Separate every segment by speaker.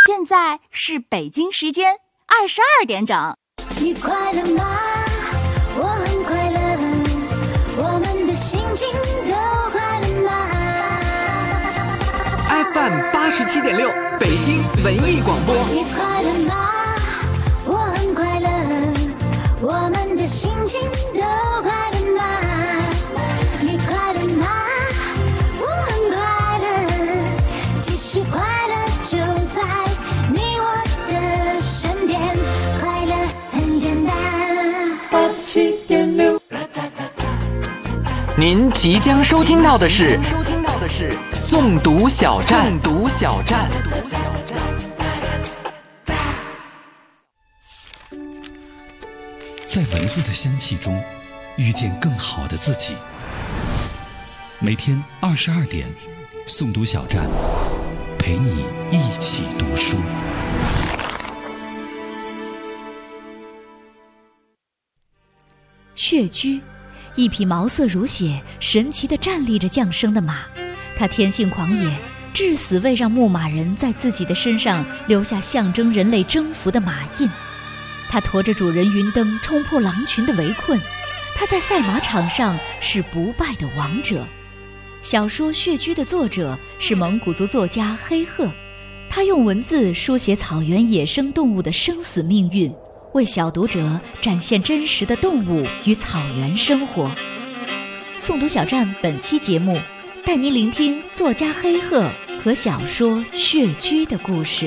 Speaker 1: 现在是北京时间22点整。
Speaker 2: 你快乐吗？我很快乐，我们的心情都快乐吗？
Speaker 3: FM 87.6北京文艺广播。
Speaker 2: 你快乐吗？我很快乐，我们的心情都快乐吗？你快乐吗？我很快乐，其实快乐就在你我的身边，快乐很简单。87.6。
Speaker 3: 您即将收听到的是诵读小站。
Speaker 4: 在文字的香气中遇见更好的自己。每天22点，诵读小站陪你一起读书。
Speaker 5: 血居，一匹毛色如血、神奇地站立着降生的马，它天性狂野，至死未让牧马人在自己的身上留下象征人类征服的马印。它驮着主人云登冲破狼群的围困，它在赛马场上是不败的王者。小说《血居》的作者是蒙古族作家黑鹤，他用文字书写草原野生动物的生死命运，为小读者展现真实的动物与草原生活。诵读小站本期节目带您聆听作家黑鹤和小说《血居》的故事。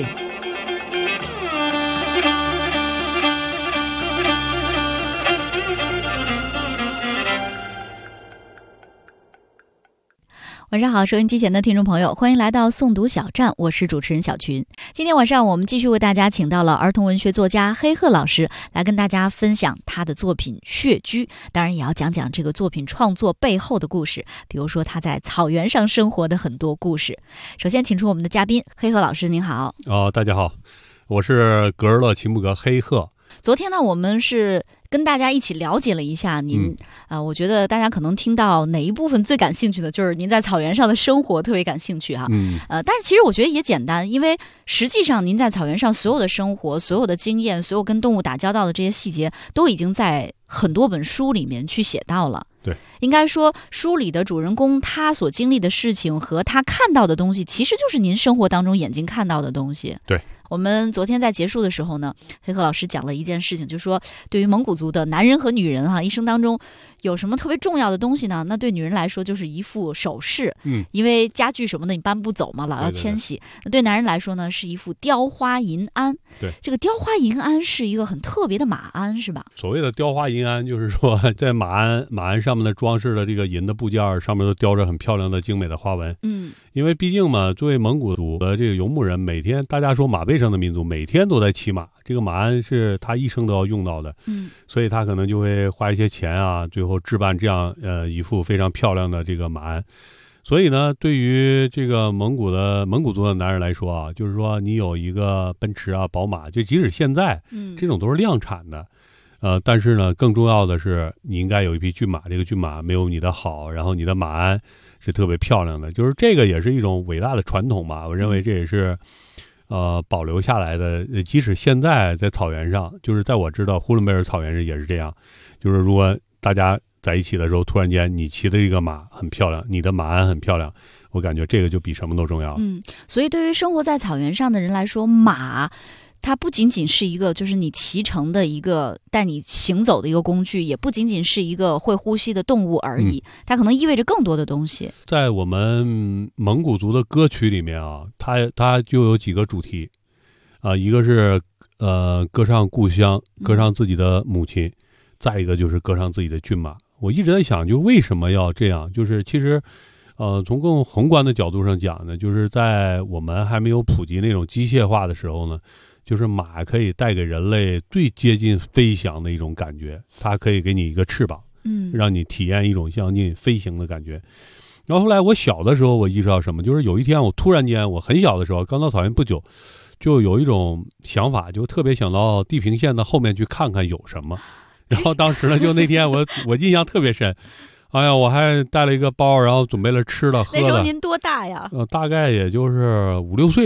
Speaker 5: 晚上好，收音机前的听众朋友，欢迎来到诵读小站，我是主持人小群。今天晚上我们继续为大家请到了儿童文学作家黑鹤老师，来跟大家分享他的作品《血居》，当然也要讲讲这个作品创作背后的故事，比如说他在草原上生活的很多故事。首先请出我们的嘉宾黑鹤老师，您好。
Speaker 6: 大家好，我是格尔勒齐木格黑鹤。
Speaker 5: 昨天呢，我们是跟大家一起了解了一下您，我觉得大家可能听到哪一部分最感兴趣的，就是您在草原上的生活特别感兴趣哈。但是其实我觉得也简单，因为实际上您在草原上所有的生活、所有的经验、所有跟动物打交道的这些细节，都已经在很多本书里面去写到了。
Speaker 6: 对，
Speaker 5: 应该说书里的主人公他所经历的事情和他看到的东西，其实就是您生活当中眼睛看到的东西。
Speaker 6: 对。
Speaker 5: 我们昨天在结束的时候呢，黑鹤老师讲了一件事情，就是说对于蒙古族的男人和女人一生当中有什么特别重要的东西呢？那对女人来说就是一副首饰，因为家具什么的你搬不走嘛，老要迁徙。那对男人来说呢，是一副雕花银鞍。
Speaker 6: 对，
Speaker 5: 这个雕花银鞍是一个很特别的马鞍，是吧？
Speaker 6: 所谓的雕花银鞍，就是说在马鞍上面的装饰的这个银的部件上面都雕着很漂亮的精美的花纹。因为毕竟嘛，作为蒙古族的这个游牧人，每天大家说马背上的民族，每天都在骑马，这个马鞍是他一生都要用到的。所以他可能就会花一些钱啊，最后置办这样一副非常漂亮的这个马鞍。所以呢，对于这个蒙古族的男人来说啊，就是说你有一个奔驰啊、宝马，就即使现在这种都是量产的。但是呢，更重要的是你应该有一匹骏马，这个骏马没有你的好，然后你的马鞍是特别漂亮的，就是这个也是一种伟大的传统吧。我认为这也是保留下来的。即使现在在草原上，就是在我知道呼伦贝尔草原上也是这样，就是如果大家在一起的时候，突然间你骑的这个马很漂亮，你的马鞍很漂亮，我感觉这个就比什么都重要。
Speaker 5: 所以对于生活在草原上的人来说，马它不仅仅是一个就是你骑乘的一个带你行走的一个工具，也不仅仅是一个会呼吸的动物而已，它可能意味着更多的东西。在
Speaker 6: 我们蒙古族的歌曲里面啊，它就有几个主题一个是歌唱故乡，歌唱自己的母亲，再一个就是歌唱自己的骏马。我一直在想，就为什么要这样？就是其实从更宏观的角度上讲呢，就是在我们还没有普及那种机械化的时候呢，就是马可以带给人类最接近飞翔的一种感觉，它可以给你一个翅膀，让你体验一种将近飞行的感觉。然后后来我小的时候，我意识到什么，就是有一天我突然间，我很小的时候，刚到草原不久，就有一种想法，就特别想到地平线的后面去看看有什么。然后当时呢，就那天我印象特别深，哎呀，我还带了一个包，然后准备了吃的喝的。
Speaker 5: 那时候您多大呀？
Speaker 6: 大概也就是5、6岁吧。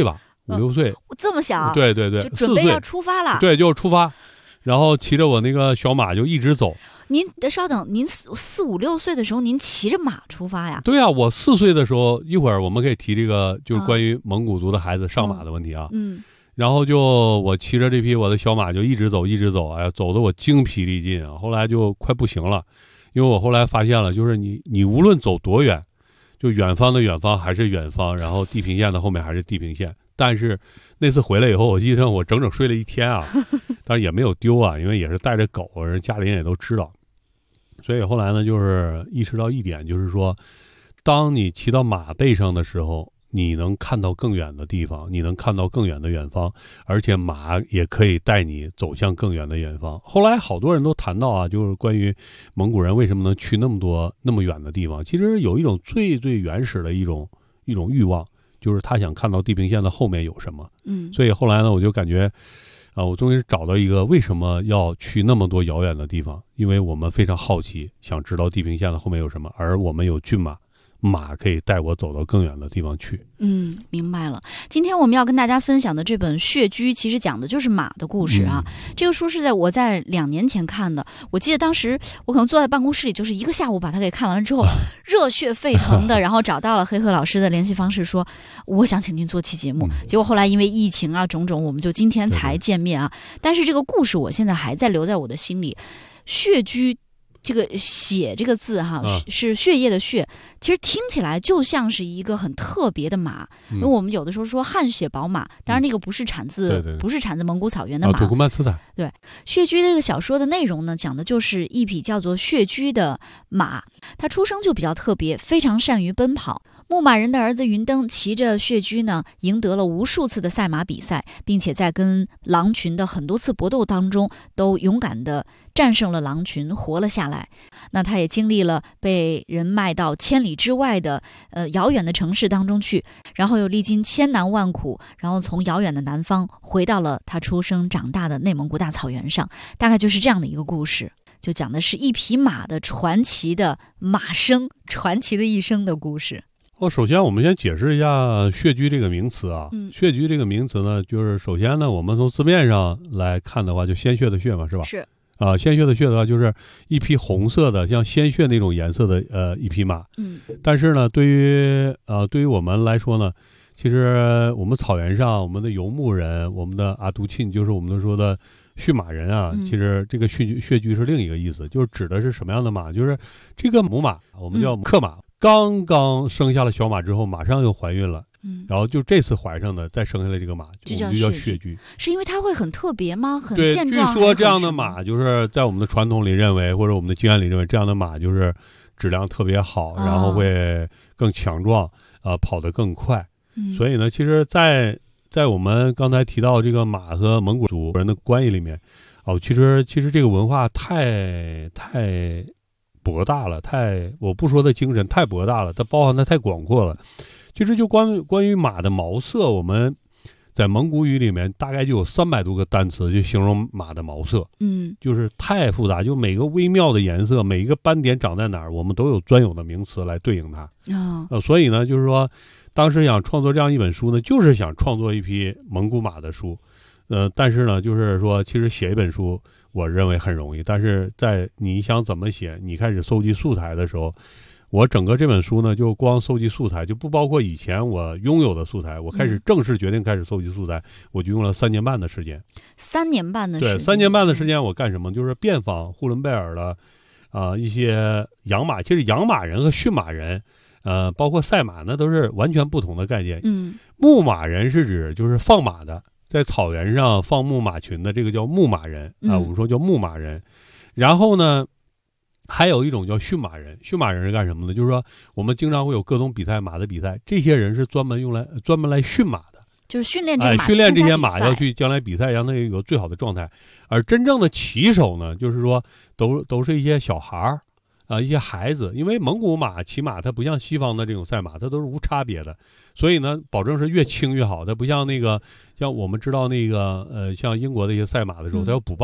Speaker 6: 5、6岁，
Speaker 5: 这么小，
Speaker 6: 对对对，
Speaker 5: 就准备要出发了，
Speaker 6: 对，就出发，然后骑着我那个小马就一直走。
Speaker 5: 您稍等，您4、5、6岁的时候，您骑着马出发呀？
Speaker 6: 对啊，我4岁的时候，一会儿我们可以提这个，就是关于蒙古族的孩子上马的问题啊。然后就我骑着这匹我的小马就一直走，一直走，哎呀，走得我精疲力尽啊。后来就快不行了，因为我后来发现了，就是你无论走多远，就远方的远方还是远方，然后地平线的后面还是地平线。但是那次回来以后，我记得我整整睡了1天啊，但是也没有丢啊，因为也是带着狗，人家里人也都知道。所以后来呢，就是意识到一点，就是说，当你骑到马背上的时候，你能看到更远的地方，你能看到更远的远方，而且马也可以带你走向更远的远方。后来好多人都谈到啊，就是关于蒙古人为什么能去那么远的地方，其实有一种最原始的一种欲望，就是他想看到地平线的后面有什么。所以后来呢，我就感觉我终于找到一个为什么要去那么多遥远的地方，因为我们非常好奇，想知道地平线的后面有什么，而我们有骏马，马可以带我走到更远的地方去。
Speaker 5: 明白了。今天我们要跟大家分享的这本《血居》，其实讲的就是马的故事啊。这个书是我在2年前看的，我记得当时我可能坐在办公室里，就是一个下午把它给看完了之后，热血沸腾的，然后找到了黑鹤老师的联系方式，说我想请您做期节目。结果后来因为疫情啊种种，我们就今天才见面啊。但是这个故事我现在还在留在我的心里。血居这个血这个字哈，是血液的血，其实听起来就像是一个很特别的马。因为我们有的时候说汗血宝马，当然那个不是产自蒙古草原的马，
Speaker 6: 土库曼斯坦。
Speaker 5: 对，血居这个小说的内容呢，讲的就是一匹叫做血居的马，它出生就比较特别，非常善于奔跑。牧马人的儿子云登骑着血居呢，赢得了无数次的赛马比赛，并且在跟狼群的很多次搏斗当中，都勇敢地战胜了狼群，活了下来。那他也经历了被人卖到千里之外的遥远的城市当中去，然后又历经千难万苦，然后从遥远的南方回到了他出生长大的内蒙古大草原上。大概就是这样的一个故事，就讲的是一匹马的传奇的马生，传奇的一生的故事。
Speaker 6: 首先我们先解释一下血居这个名词啊。血居这个名词呢，就是首先呢，我们从字面上来看的话，就鲜血的血嘛，是吧？
Speaker 5: 是
Speaker 6: 鲜血的血的话，就是一匹红色的像鲜血那种颜色的一匹马。但是呢，对于我们来说呢，其实我们草原上我们的游牧人，我们的阿都沁，就是我们说的驯马人啊，其实这个血居是另一个意思，就是指的是什么样的马，就是这个母马，我们叫克马，刚刚生下了小马之后，马上又怀孕了。然后就这次怀上的，再生下来这个马，就叫血居。
Speaker 5: 是因为它会很特别吗？很
Speaker 6: 对，
Speaker 5: 健壮。
Speaker 6: 据说这样的马就是在我们的传统里认为，或者我们的经验里认为，这样的马就是质量特别好，然后会更强壮，跑得更快。所以呢，其实在我们刚才提到这个马和蒙古族人的关系里面，其实这个文化太博大了，我不说它精神太博大了，它包含的太广阔了。其实就关于马的毛色，我们在蒙古语里面大概就有300多个单词就形容马的毛色。就是太复杂，就每个微妙的颜色，每一个斑点长在哪儿，我们都有专有的名词来对应它。所以呢，就是说当时想创作这样一本书呢，就是想创作一匹蒙古马的书。但是呢，就是说其实写一本书我认为很容易，但是在你想怎么写，你开始搜集素材的时候，我整个这本书呢，就光搜集素材，就不包括以前我拥有的素材。我开始正式决定开始搜集素材，我就用了3年半的时间。
Speaker 5: 3年半的时间。
Speaker 6: 对，3年半的时间我干什么？就是遍访呼伦贝尔的一些养马。其实养马人和驯马人，包括赛马呢，都是完全不同的概念。牧马人是指就是放马的，在草原上放牧马群的，这个叫牧马人我们说叫牧马人。然后呢，还有一种叫驯马人，驯马人是干什么的？就是说我们经常会有各种比赛，马的比赛，这些人是专门来驯马的，
Speaker 5: 就是训练这马，
Speaker 6: 训练这些马要去将来比赛，让它有最好的状态。而真正的骑手呢，就是说都是一些小孩儿一些孩子，因为蒙古马骑马它不像西方的这种赛马，它都是无差别的，所以呢，保证是越轻越好。它不像我们知道像英国的一些赛马的时候，它要补磅。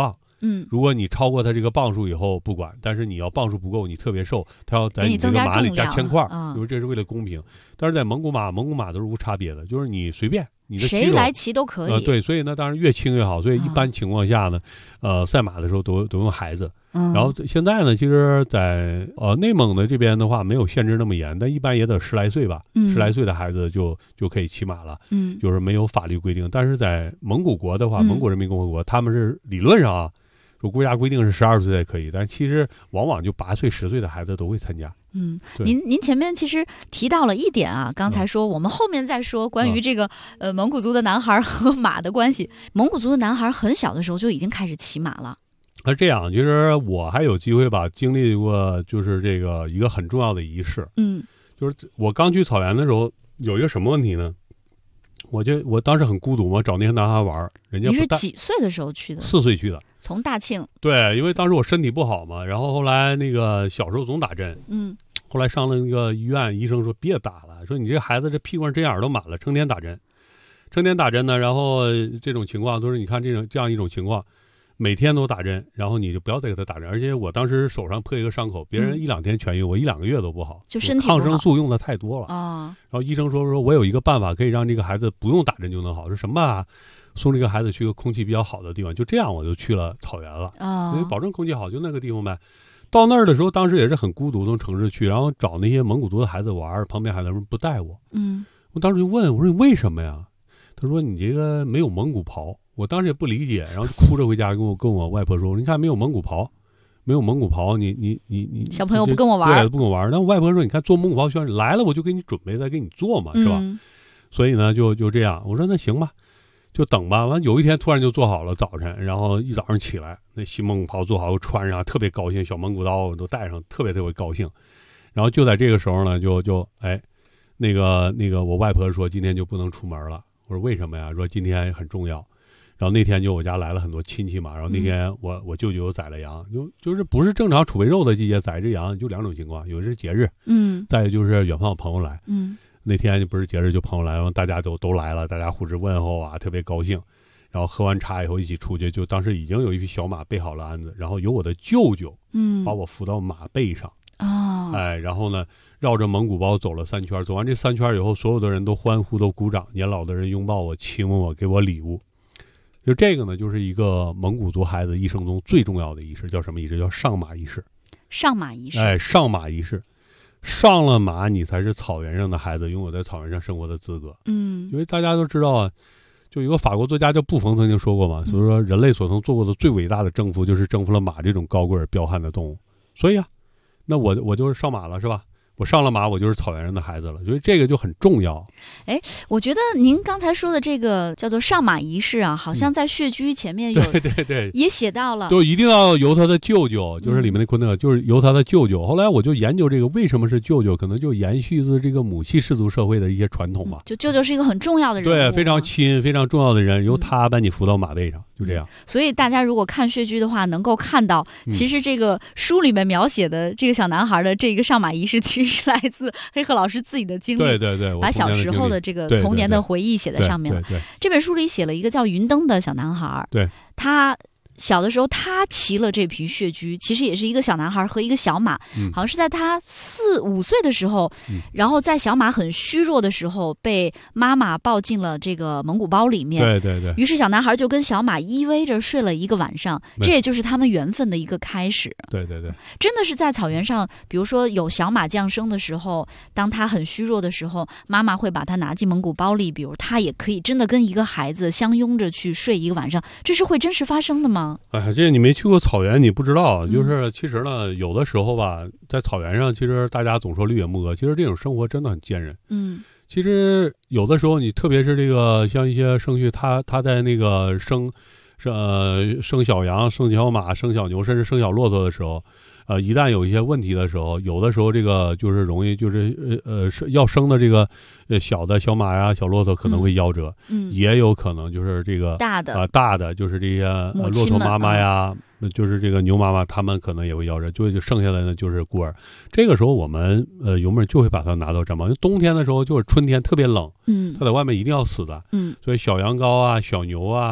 Speaker 6: 如果你超过它这个磅数以后不管，但是你要磅数不够，你特别瘦，它要在你这个马里加铅块，因为这是为了公平。但是在蒙古马都是无差别的，就是你随便。你的
Speaker 5: 谁来骑都可以。
Speaker 6: 对，所以呢，当然越轻越好。所以一般情况下呢，赛马的时候都用孩子。然后现在呢，其实在内蒙的这边的话，没有限制那么严，但一般也得10来岁吧，10来岁的孩子就可以骑马了。就是没有法律规定。但是在蒙古国的话，蒙古人民共和国他们是理论上啊，说国家规定是12岁才可以，但其实往往就8岁、10岁的孩子都会参加。
Speaker 5: 您前面其实提到了一点啊，刚才说我们后面再说关于这个蒙古族的男孩和马的关系。蒙古族的男孩很小的时候就已经开始骑马了。
Speaker 6: 这样，其实我还有机会吧，经历过就是这个一个很重要的仪式。就是我刚去草原的时候，有一个什么问题呢？我当时很孤独嘛，找那些男孩玩，人家
Speaker 5: 你是几岁的时候去的
Speaker 6: ？4岁去的，
Speaker 5: 从大庆。
Speaker 6: 对，因为当时我身体不好嘛，然后后来那个小时候总打针，后来上了那个医院，医生说别打了，说你这孩子这屁股上针眼都满了，成天打针呢，然后这种情况都是你看这样一种情况，每天都打针，然后你就不要再给他打针。而且我当时手上破一个伤口，别人1、2天痊愈，我1、2个月都不好，
Speaker 5: 就身体不好，
Speaker 6: 抗生素用的太多了啊。然后医生说我有一个办法可以让这个孩子不用打针就能好，是什么啊？送这个孩子去个空气比较好的地方。就这样我就去了草原了因为保证空气好，就那个地方呗。到那儿的时候，当时也是很孤独，从城市去，然后找那些蒙古族的孩子玩，旁边孩子们不带我。我当时就问我说你为什么呀？他说你这个没有蒙古袍。我当时也不理解，然后就哭着回家跟我外婆说，你看没有蒙古袍，你
Speaker 5: 小朋友不跟我玩，
Speaker 6: 对，不跟我玩。那我外婆说，你看做蒙古袍需要你来了，我就给你准备再给你做嘛，是吧？所以呢，就这样。我说那行吧，就等吧。完有一天突然就做好了早晨，然后一早上起来，那新蒙古袍做好，我穿上，特别高兴，小蒙古刀我都带上，特别高兴。然后就在这个时候呢，那个我外婆说今天就不能出门了。我说为什么呀？说今天很重要。然后那天就我家来了很多亲戚嘛，然后那天我舅舅宰了羊，就是不是正常储备肉的季节宰只羊，就2种情况，有的是节日，再就是远方有朋友来，那天就不是节日就朋友来，然后大家都来了，大家互致问候啊，特别高兴。然后喝完茶以后一起出去，就当时已经有一匹小马备好了鞍子，然后由我的舅舅把我扶到马背上，然后呢绕着蒙古包走了3圈，走完这3圈以后，所有的人都欢呼都鼓掌，年老的人拥抱我亲吻我，给我礼物。就这个呢，就是一个蒙古族孩子一生中最重要的仪式，叫什么仪式？叫上马仪式。
Speaker 5: 上马仪式。
Speaker 6: 上马仪式，上了马，你才是草原上的孩子，拥有在草原上生活的资格。因为大家都知道啊，就有个法国作家叫布冯曾经说过嘛，所以说人类所曾做过的最伟大的征服，就是征服了马这种高贵而彪悍的动物。所以啊，那我就是上马了，是吧？我上了马，我就是草原上的孩子了，所以这个就很重要。
Speaker 5: 我觉得您刚才说的这个叫做上马仪式啊，好像在血居前面有，
Speaker 6: 对，
Speaker 5: 也写到了，
Speaker 6: 就一定要由他的舅舅，就是里面的昆特，就是由他的舅舅。后来我就研究这个为什么是舅舅，可能就延续自这个母系氏族社会的一些传统嘛。
Speaker 5: 就舅舅是一个很重要的人物，
Speaker 6: 对，非常亲、非常重要的人，由他把你扶到马背上，就这样。
Speaker 5: 所以大家如果看血居的话，能够看到，其实这个书里面描写的这个小男孩的这个上马仪式，其实是来自黑鹤老师自己的经历。
Speaker 6: 对，
Speaker 5: 把小时候的这个童年的回忆写在上面了。这本书里写了一个叫云登的小男孩，他小的时候他骑了这匹血居，其实也是一个小男孩和一个小马，好像是在他4、5岁的时候，然后在小马很虚弱的时候被妈妈抱进了这个蒙古包里面。
Speaker 6: 对。
Speaker 5: 于是小男孩就跟小马依偎着睡了一个晚上，这也就是他们缘分的一个开始。
Speaker 6: 对。
Speaker 5: 真的是在草原上，比如说有小马降生的时候，当他很虚弱的时候，妈妈会把他拿进蒙古包里，比如他也可以真的跟一个孩子相拥着去睡一个晚上，这是会真实发生的吗？
Speaker 6: 这你没去过草原，你不知道。就是其实呢，有的时候吧，在草原上，其实大家总说绿野牧歌，其实这种生活真的很艰人。其实有的时候，你特别是这个像一些生育，他在那个生小羊、生小马、生小牛，甚至生小骆驼的时候，一旦有一些问题的时候，有的时候这个就是容易要生的这个小的小马呀、小骆驼可能会夭折，也有可能就是这个大的就是这些骆驼妈妈呀，就是这个牛妈妈，他们可能也会夭折，就剩下来呢就是孤儿。这个时候我们游牧人就会把它拿到毡包，因为冬天的时候就是春天特别冷，它在外面一定要死的，所以小羊羔啊、小牛啊、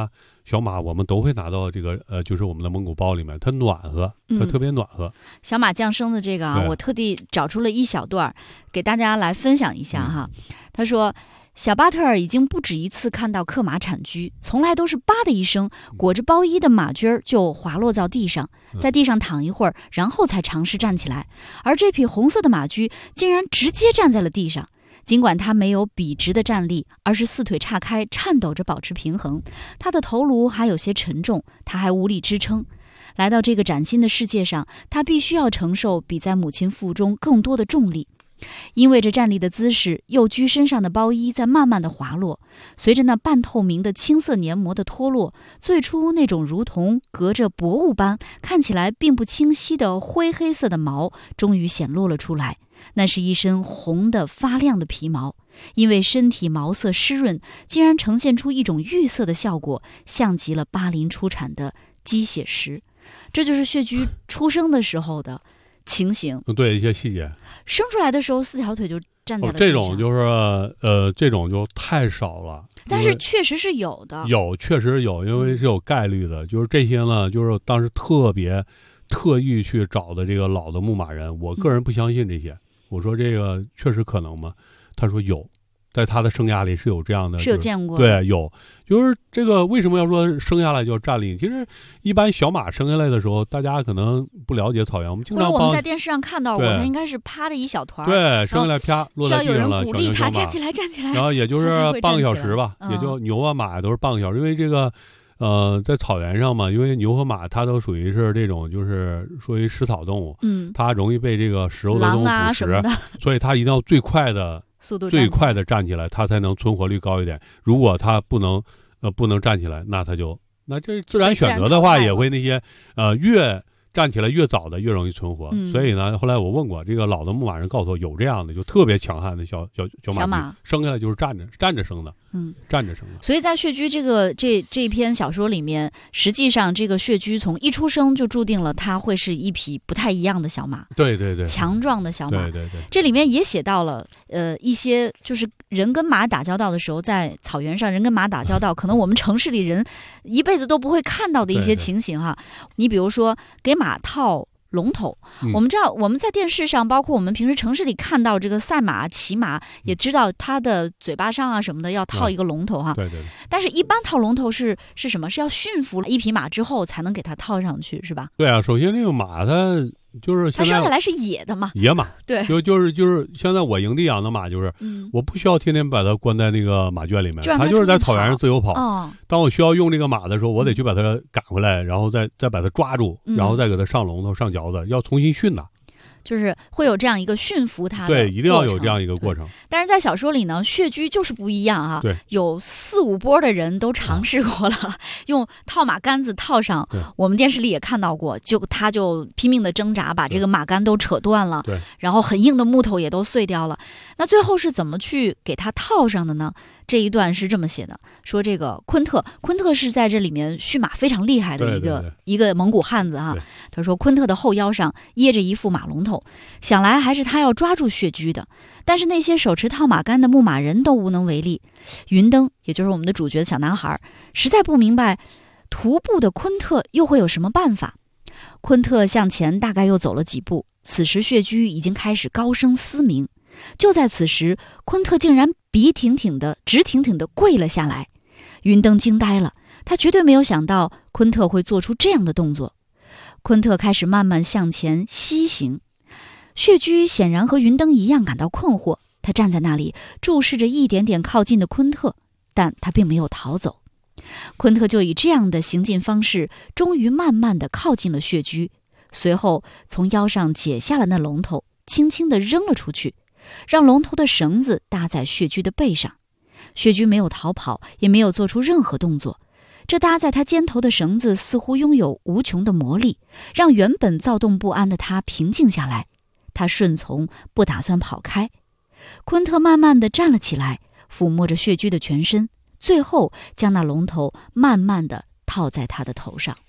Speaker 6: 小马我们都会拿到这个就是我们的蒙古包里面，它暖和，它特别暖和。
Speaker 5: 小马降生的这个啊，我特地找出了一小段给大家来分享一下哈。他说，小巴特尔已经不止一次看到克马产驹，从来都是吧的一声，裹着包衣的马驹就滑落到地上，在地上躺一会儿，然后才尝试站起来。而这匹红色的马驹竟然直接站在了地上。尽管他没有笔直的站立，而是四腿岔开，颤抖着保持平衡。他的头颅还有些沉重，他还无力支撑。来到这个崭新的世界上，他必须要承受比在母亲腹中更多的重力。因为这站立的姿势，幼驹身上的包衣在慢慢的滑落，随着那半透明的青色黏膜的脱落，最初那种如同隔着薄雾般看起来并不清晰的灰黑色的毛终于显露了出来。那是一身红的发亮的皮毛，因为身体毛色湿润，竟然呈现出一种玉色的效果，像极了巴林出产的鸡血石。这就是血驹出生的时候的情形。
Speaker 6: 对，一些细节。生
Speaker 5: 出来的时候4条腿就站在了地上。
Speaker 6: 这种就是这种就太少了。
Speaker 5: 但是确实是有的。
Speaker 6: 确实有，因为是有概率的。就是这些呢，就是当时特意去找的这个老的牧马人，我个人不相信这些。我说这个确实可能吗？他说有，在他的生涯里是有这样的，
Speaker 5: 是有见过。
Speaker 6: 对，有，就是这个为什么要说生下来就要站立？其实一般小马生下来的时候，大家可能不了解草原，我们经常
Speaker 5: 我们在电视上看到过，它应该是趴着一小团，
Speaker 6: 对，生下来啪落在地上了，
Speaker 5: 需要有人鼓励它站起来，站起来。
Speaker 6: 然后也就是半个小时吧，也就牛啊马都是半个小时，因为这个。在草原上嘛，因为牛和马它都属于是这种，就是属于食草动物，它容易被这个食肉的动物捕食，所以它一定要最快的
Speaker 5: 速度，
Speaker 6: 最快的站起来，它才能存活率高一点。如果它不能站起来，那这自然选择的话，也会那些越站起来越早的越容易存活。所以呢，后来我问过这个老的牧马人，告诉我有这样的，就特别强悍的小马，生下来就是站着生的。站着生的。
Speaker 5: 所以在血驹这篇小说里面，实际上这个血驹从一出生就注定了它会是一匹不太一样的小马，
Speaker 6: 对对对，
Speaker 5: 强壮的小马，
Speaker 6: 对对对。
Speaker 5: 这里面也写到了一些就是人跟马打交道的时候，在草原上人跟马打交道，可能我们城市里人一辈子都不会看到的一些情形哈。你比如说给马套龙头，我们知道我们在电视上，包括我们平时城市里看到这个赛马、骑马，也知道它的嘴巴上啊什么的要套一个龙头哈。
Speaker 6: 对对。
Speaker 5: 但是，一般套龙头是什么？是要驯服一匹马之后才能给它套上去，是吧？
Speaker 6: 对啊，首先这个马它就是
Speaker 5: 它生下来是野的嘛，
Speaker 6: 野马。
Speaker 5: 对，
Speaker 6: 就是现在我营地养的马，就是我不需要天天把它关在那个马圈里面，它就是在草原上自由跑。当我需要用这个马的时候，我得去把它赶回来，然后再把它抓住，然后再给它上龙头、上嚼子，要重新训它。
Speaker 5: 就是会有这样一个驯服它的过程，
Speaker 6: 对，一定要有这样一个过程。
Speaker 5: 但是在小说里呢，血驹就是不一样啊。
Speaker 6: 对，
Speaker 5: 有4、5波的人都尝试过了，用套马杆子套上。我们电视里也看到过，他就拼命的挣扎，把这个马杆都扯断了。
Speaker 6: 对，
Speaker 5: 然后很硬的木头也都碎掉了。那最后是怎么去给他套上的呢？这一段是这么写的，说这个昆特是在这里面驯马非常厉害的一个蒙古汉子哈。他说昆特的后腰上掖着一副马龙头，想来还是他要抓住血驹的，但是那些手持套马杆的牧马人都无能为力。云登，也就是我们的主角的小男孩，实在不明白徒步的昆特又会有什么办法。昆特向前大概又走了几步，此时血驹已经开始高声嘶鸣。就在此时，昆特竟然直挺挺的跪了下来。云登惊呆了，他绝对没有想到昆特会做出这样的动作。昆特开始慢慢向前西行，血驹显然和云登一样感到困惑，他站在那里注视着一点点靠近的昆特，但他并没有逃走。昆特就以这样的行进方式，终于慢慢地靠近了血驹，随后从腰上解下了那龙头，轻轻地扔了出去，让龙头的绳子搭在血驹的背上。血驹没有逃跑，也没有做出任何动作，这搭在他肩头的绳子似乎拥有无穷的魔力，让原本躁动不安的他平静下来。他顺从，不打算跑开。昆特慢慢地站了起来，抚摸着血驹的全身，最后将那龙头慢慢地套在他的头上。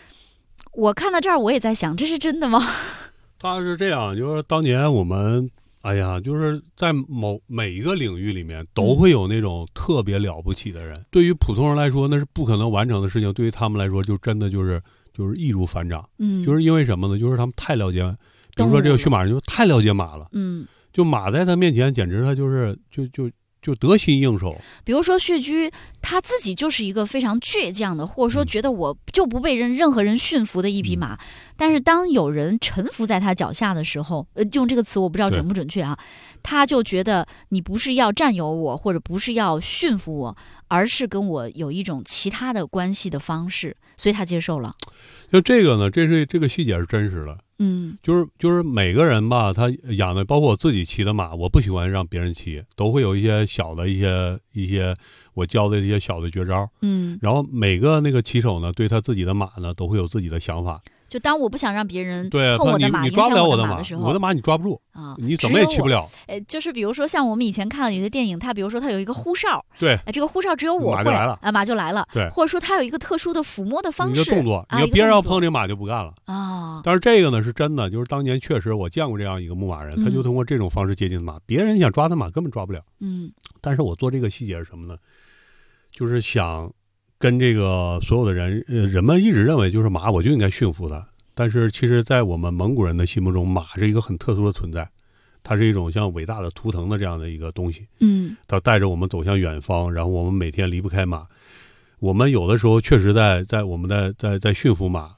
Speaker 5: 我看到这儿，我也在想，这是真的吗？
Speaker 6: 他是这样，就是当年我们哎呀，就是在每一个领域里面都会有那种特别了不起的人，对于普通人来说那是不可能完成的事情，对于他们来说就真的就是易如反掌。就是因为什么呢？就是他们太了解，比如说这个驯马人就太了解马了。就马在他面前简直他就得心应手。
Speaker 5: 比如说薛居他自己就是一个非常倔强的，或者说觉得我就不被任何人驯服的一匹马，但是当有人臣服在他脚下的时候，用这个词我不知道准不准确啊，他就觉得你不是要占有我，或者不是要驯服我，而是跟我有一种其他的关系的方式，所以他接受了。
Speaker 6: 就这个呢，这个细节是真实的。就是每个人吧，他养的，包括我自己骑的马，我不喜欢让别人骑，都会有一些小的一些我教的一些小的绝招。然后每个那个骑手呢，对他自己的马呢，都会有自己的想法。
Speaker 5: 就当我不想让别人
Speaker 6: 碰
Speaker 5: 我的马，
Speaker 6: 你抓不了我的
Speaker 5: 马的时候，
Speaker 6: 我的马你抓不住啊，你怎么也骑不了。
Speaker 5: 就是比如说像我们以前看的有些电影，它比如说它有一个呼哨，
Speaker 6: 对，
Speaker 5: 这个呼哨只有我会，马就来了，
Speaker 6: 对，
Speaker 5: 或者说它有一个特殊的抚摸的方式，
Speaker 6: 一个动作，你要别人要碰这马就不干了啊。但是这个呢是真的，就是当年确实我见过这样一个牧马人，他就通过这种方式接近马，别人想抓他马根本抓不了。但是我做这个细节是什么呢？就是想跟这个所有的人们一直认为就是马我就应该驯服他。但是其实在我们蒙古人的心目中，马是一个很特殊的存在，它是一种像伟大的图腾的这样的一个东西。它带着我们走向远方，然后我们每天离不开马。我们有的时候确实在我们在驯服马，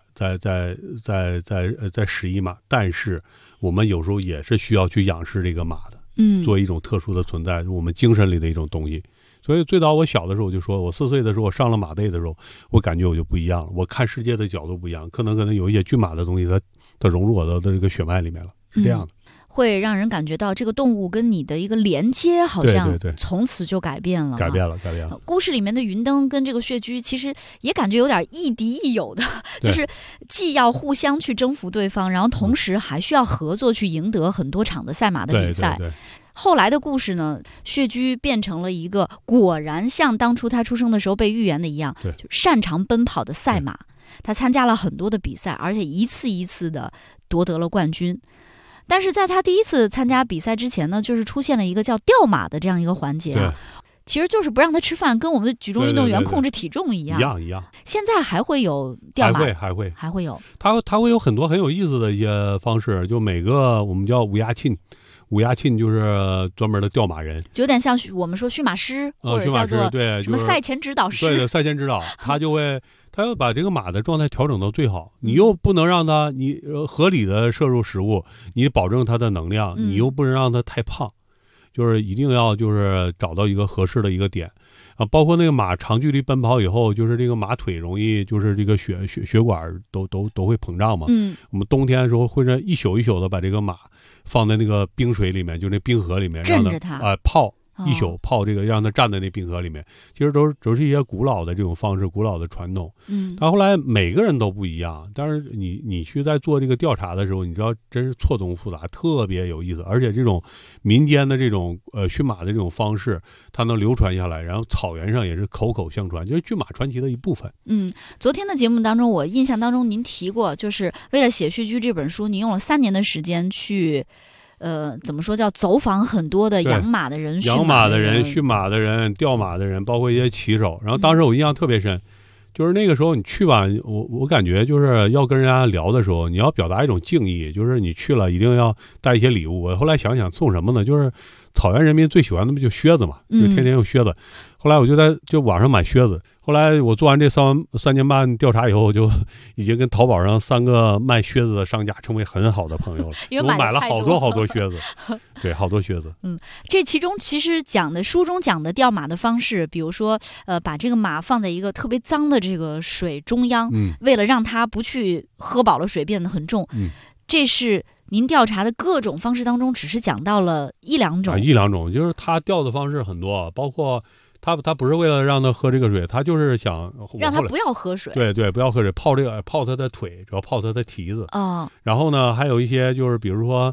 Speaker 6: 在使役马，但是我们有时候也是需要去仰视这个马的，作为一种特殊的存在，我们精神里的一种东西。所以最早我小的时候我就说，我4岁的时候我上了马背的时候，我感觉我就不一样了，我看世界的角度不一样，可能有一些骏马的东西它融入我的这个血脉里面了，是这样的。
Speaker 5: 会让人感觉到这个动物跟你的一个连接好像从此就改变了。
Speaker 6: 改变了。
Speaker 5: 故事里面的云登跟这个薛居其实也感觉有点亦敌亦友的，就是既要互相去征服对方，然后同时还需要合作去赢得很多场的赛马的比赛。
Speaker 6: 对。
Speaker 5: 后来的故事呢，薛居变成了一个果然像当初他出生的时候被预言的一样，就擅长奔跑的赛马。他参加了很多的比赛，而且一次一次的夺得了冠军。但是在他第一次参加比赛之前呢，就是出现了一个叫吊马的这样一个环节啊，其实就是不让他吃饭，跟我们的举重运动员控制体重一样。
Speaker 6: 一样。
Speaker 5: 现在还会有吊马，
Speaker 6: 还会
Speaker 5: 有。
Speaker 6: 他会有很多很有意思的一些方式，就每个我们叫乌鸦沁。乌鸦沁就是专门的吊马人，
Speaker 5: 就有点像我们说驯马师，或者叫做什么赛前指导师。
Speaker 6: 对，赛前指导，他要把这个马的状态调整到最好，你又不能让他合理的摄入食物，你保证他的能量，你又不能让他太胖，就是一定要就是找到一个合适的一个点啊。包括那个马长距离奔跑以后，就是这个马腿容易就是这个血管都会膨胀嘛。我们冬天的时候会一宿一宿的把这个马放在那个冰水里面，就那冰河里面，
Speaker 5: 镇着它
Speaker 6: 泡一宿，泡这个让它站在那冰河里面。其实都是一些古老的这种方式，古老的传统。但后来每个人都不一样。但是你去在做这个调查的时候，你知道真是错综复杂，特别有意思。而且这种民间的这种驯马的这种方式，它能流传下来，然后草原上也是口口相传，就是骏马传奇的一部分。
Speaker 5: 昨天的节目当中，我印象当中您提过，就是为了写《薛居》这本书，您用了3年的时间去。怎么说叫走访很多的养马的人、
Speaker 6: 养马的人、驯马的人、吊马的人，包括一些骑手。然后当时我印象特别深，就是那个时候你去吧，我感觉就是要跟人家聊的时候，你要表达一种敬意，就是你去了一定要带一些礼物。我后来想想送什么呢？就是草原人民最喜欢的不就靴子嘛，就天天用靴子。后来我就网上买靴子。后来我做完这3年半调查以后，我就已经跟淘宝上3个卖靴子的商家成为很好的朋友了。我买了好多靴子，对，好多靴子。
Speaker 5: 这其中其实书中讲的钓马的方式，比如说把这个马放在一个特别脏的这个水中央，为了让它不去喝饱了水变得很重。这是您调查的各种方式当中，只是讲到了1、2种。
Speaker 6: 1、2种，就是他钓的方式很多，包括。他不是为了让他喝这个水，他就是想
Speaker 5: 让他不要喝水。
Speaker 6: 对，不要喝水，泡他的腿，主要泡他的蹄子。然后呢，还有一些就是比如说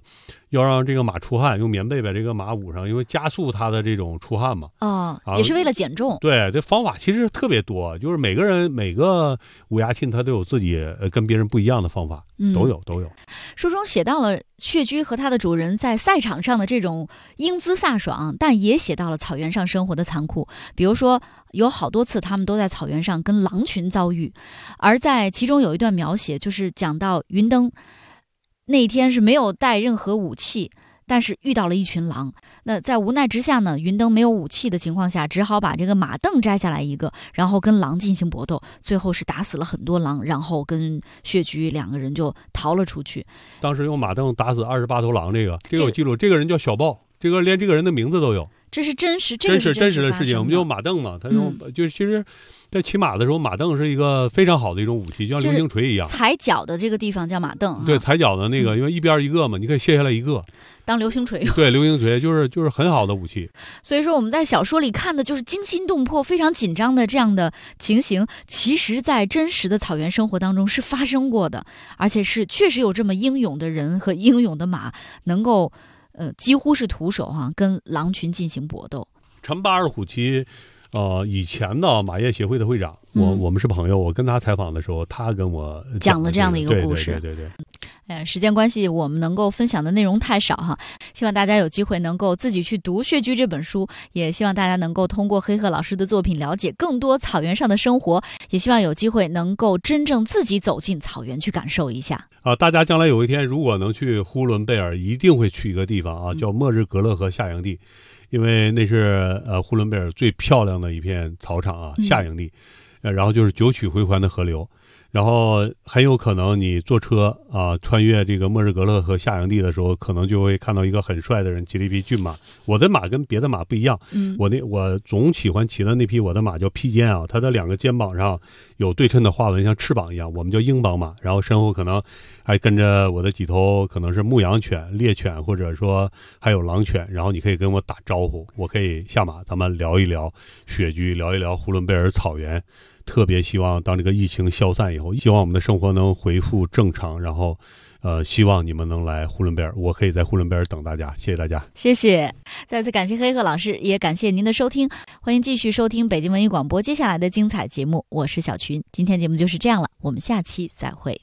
Speaker 6: 要让这个马出汗，用棉被把这个马捂上，因为加速它的这种出汗嘛。
Speaker 5: 也是为了减重。
Speaker 6: 对，这方法其实特别多，就是每个无牙沁它都有自己跟别人不一样的方法，都有。
Speaker 5: 书中写到了血居和它的主人在赛场上的这种英姿飒爽，但也写到了草原上生活的残酷。比如说，有好多次他们都在草原上跟狼群遭遇，而在其中有一段描写，就是讲到云登那天是没有带任何武器，但是遇到了一群狼。那在无奈之下呢，云登没有武器的情况下，只好把这个马镫摘下来一个，然后跟狼进行搏斗，最后是打死了很多狼，然后跟血居2个人就逃了出去。当
Speaker 6: 时用马镫打死28头狼，这个有记录，这个人叫小豹，连这个人的名字都有。
Speaker 5: 这是真实
Speaker 6: 的事情。我们就马镫嘛，他用就是其实在骑马的时候，马镫是一个非常好的一种武器，就像流星锤一样。
Speaker 5: 踩脚的这个地方叫马镫。
Speaker 6: 对，踩脚的那个，因为一边一个嘛，你可以卸下来一个
Speaker 5: 当流星锤。
Speaker 6: 对，流星锤就是很好的武器。
Speaker 5: 所以说我们在小说里看的就是惊心动魄、非常紧张的这样的情形，其实在真实的草原生活当中是发生过的，而且是确实有这么英勇的人和英勇的马能够几乎是徒手跟狼群进行搏斗。
Speaker 6: 陈巴尔虎旗以前的马业协会的会长，我们是朋友，我跟他采访的时候，他跟我
Speaker 5: 讲了这样的一个故事。
Speaker 6: 对。
Speaker 5: 时间关系，我们能够分享的内容太少希望大家有机会能够自己去读《血居》这本书，也希望大家能够通过黑鹤老师的作品了解更多草原上的生活，也希望有机会能够真正自己走进草原去感受一下。
Speaker 6: 大家将来有一天如果能去呼伦贝尔，一定会去一个地方叫末日格勒河下营地。因为那是呼伦贝尔最漂亮的一片草场下营地，然后就是9曲回环的河流，然后很有可能你坐车穿越这个末日格勒河下营地的时候，可能就会看到一个很帅的人骑了一匹骏马。我的马跟别的马不一样，我总喜欢骑的那匹我的马叫披肩它的2个肩膀上有对称的花纹，像翅膀一样，我们叫鹰膀马。然后身后可能还跟着我的几头可能是牧羊犬、猎犬，或者说还有狼犬，然后你可以跟我打招呼，我可以下马，咱们聊一聊血居，聊一聊呼伦贝尔草原。特别希望当这个疫情消散以后，希望我们的生活能恢复正常，然后希望你们能来呼伦贝尔，我可以在呼伦贝尔等大家。谢谢大家。
Speaker 5: 谢谢，再次感谢黑鹤老师，也感谢您的收听，欢迎继续收听北京文艺广播接下来的精彩节目，我是小群。今天节目就是这样了，我们下期再会。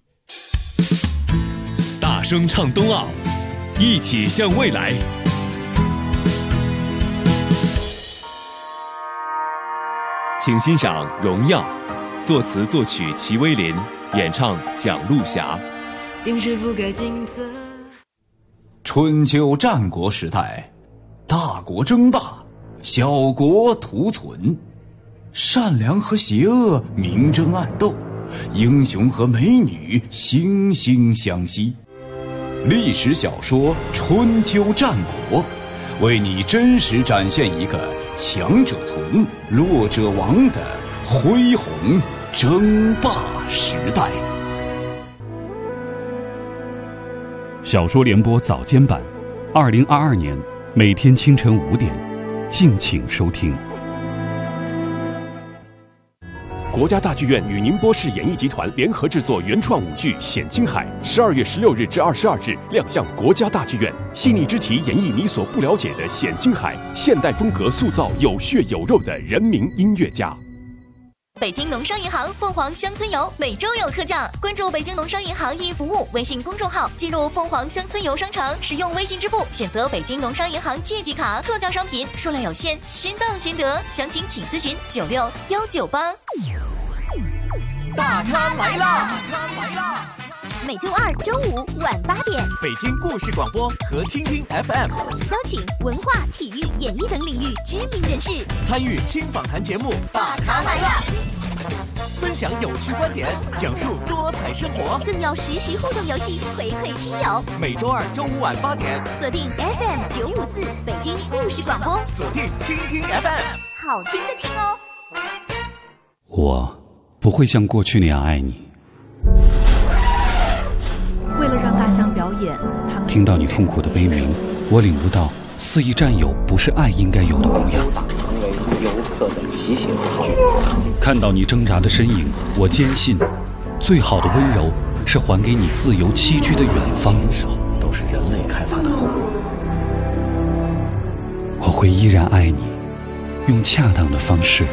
Speaker 7: 大声唱冬奥，一起向未来。请欣赏《荣耀》，作词作曲齐威林，演唱蒋璐霞。
Speaker 8: 春秋战国时代，大国争霸，小国图存，善良和邪恶明争暗斗，英雄和美女惺惺相惜。历史小说《春秋战国》，为你真实展现一个强者存，弱者亡的恢宏争霸时代。
Speaker 4: 小说联播早间版，2022年每天清晨5点，敬请收听。
Speaker 9: 国家大剧院与宁波市演艺集团联合制作原创舞剧《显青海》，12月16日至22日亮相国家大剧院，细腻之题演绎你所不了解的显青海，现代风格塑造有血有肉的人民音乐家。
Speaker 10: 北京农商银行凤凰乡村游每周有特价，关注北京农商银行一服务微信公众号，进入凤凰乡村游商城，使用微信支付，选择北京农商银行借记卡，特价商品数量有限，先到先得，详情请咨询96198。
Speaker 11: 大咖来啦！
Speaker 10: 每周2、周5晚8点，
Speaker 11: 北京故事广播和听听 FM
Speaker 10: 邀请文化、体育、演艺等领域知名人士
Speaker 11: 参与轻访谈节目《大咖来啦》，分享有趣观点，讲述多彩生活，
Speaker 10: 更有实时互动游戏回馈听友。
Speaker 11: 每周2、周5晚8点，
Speaker 10: 锁定 FM 954北京故事广播，
Speaker 11: 锁定听听 FM，
Speaker 10: 好听的听哦。
Speaker 4: 我不会像过去那样爱你。
Speaker 5: 为了让大象表演，他们
Speaker 4: 听到你痛苦的悲鸣，我领悟到肆意占有不是爱应该有的模样。
Speaker 12: 成为游客的骑行工具。
Speaker 4: 看到你挣扎的身影，我坚信，最好的温柔是还给你自由栖居的远方。
Speaker 12: 就是人类开发的后果。
Speaker 4: 我会依然爱你，用恰当的方式。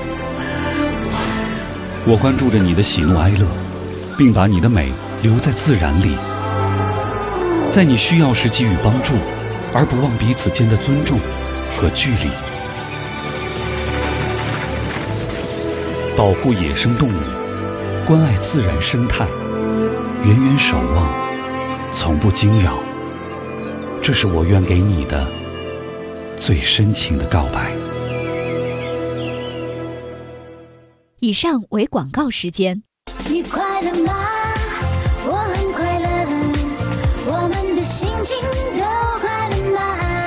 Speaker 4: 我关注着你的喜怒哀乐，并把你的美留在自然里，在你需要时给予帮助，而不忘彼此间的尊重和距离。保护野生动物，关爱自然生态，远远守望，从不惊扰，这是我愿给你的最深情的告白。
Speaker 5: 以上为广告时间。
Speaker 2: 你快乐吗？我很快乐，我们的心情都快乐吗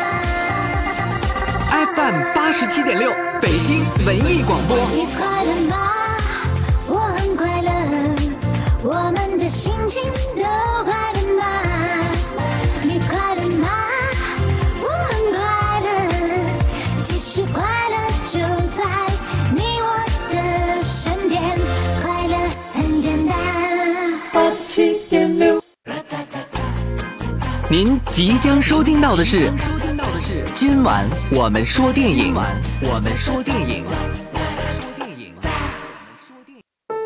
Speaker 3: ？FM 87.6，北京文艺广播。
Speaker 2: 你快乐吗？我很快乐，我们的心情都快乐吗？你快乐吗？我很快乐，其实快乐就在你我的身边，快乐很简单。87.6，
Speaker 3: 您即将收听到的是今晚我们说电影。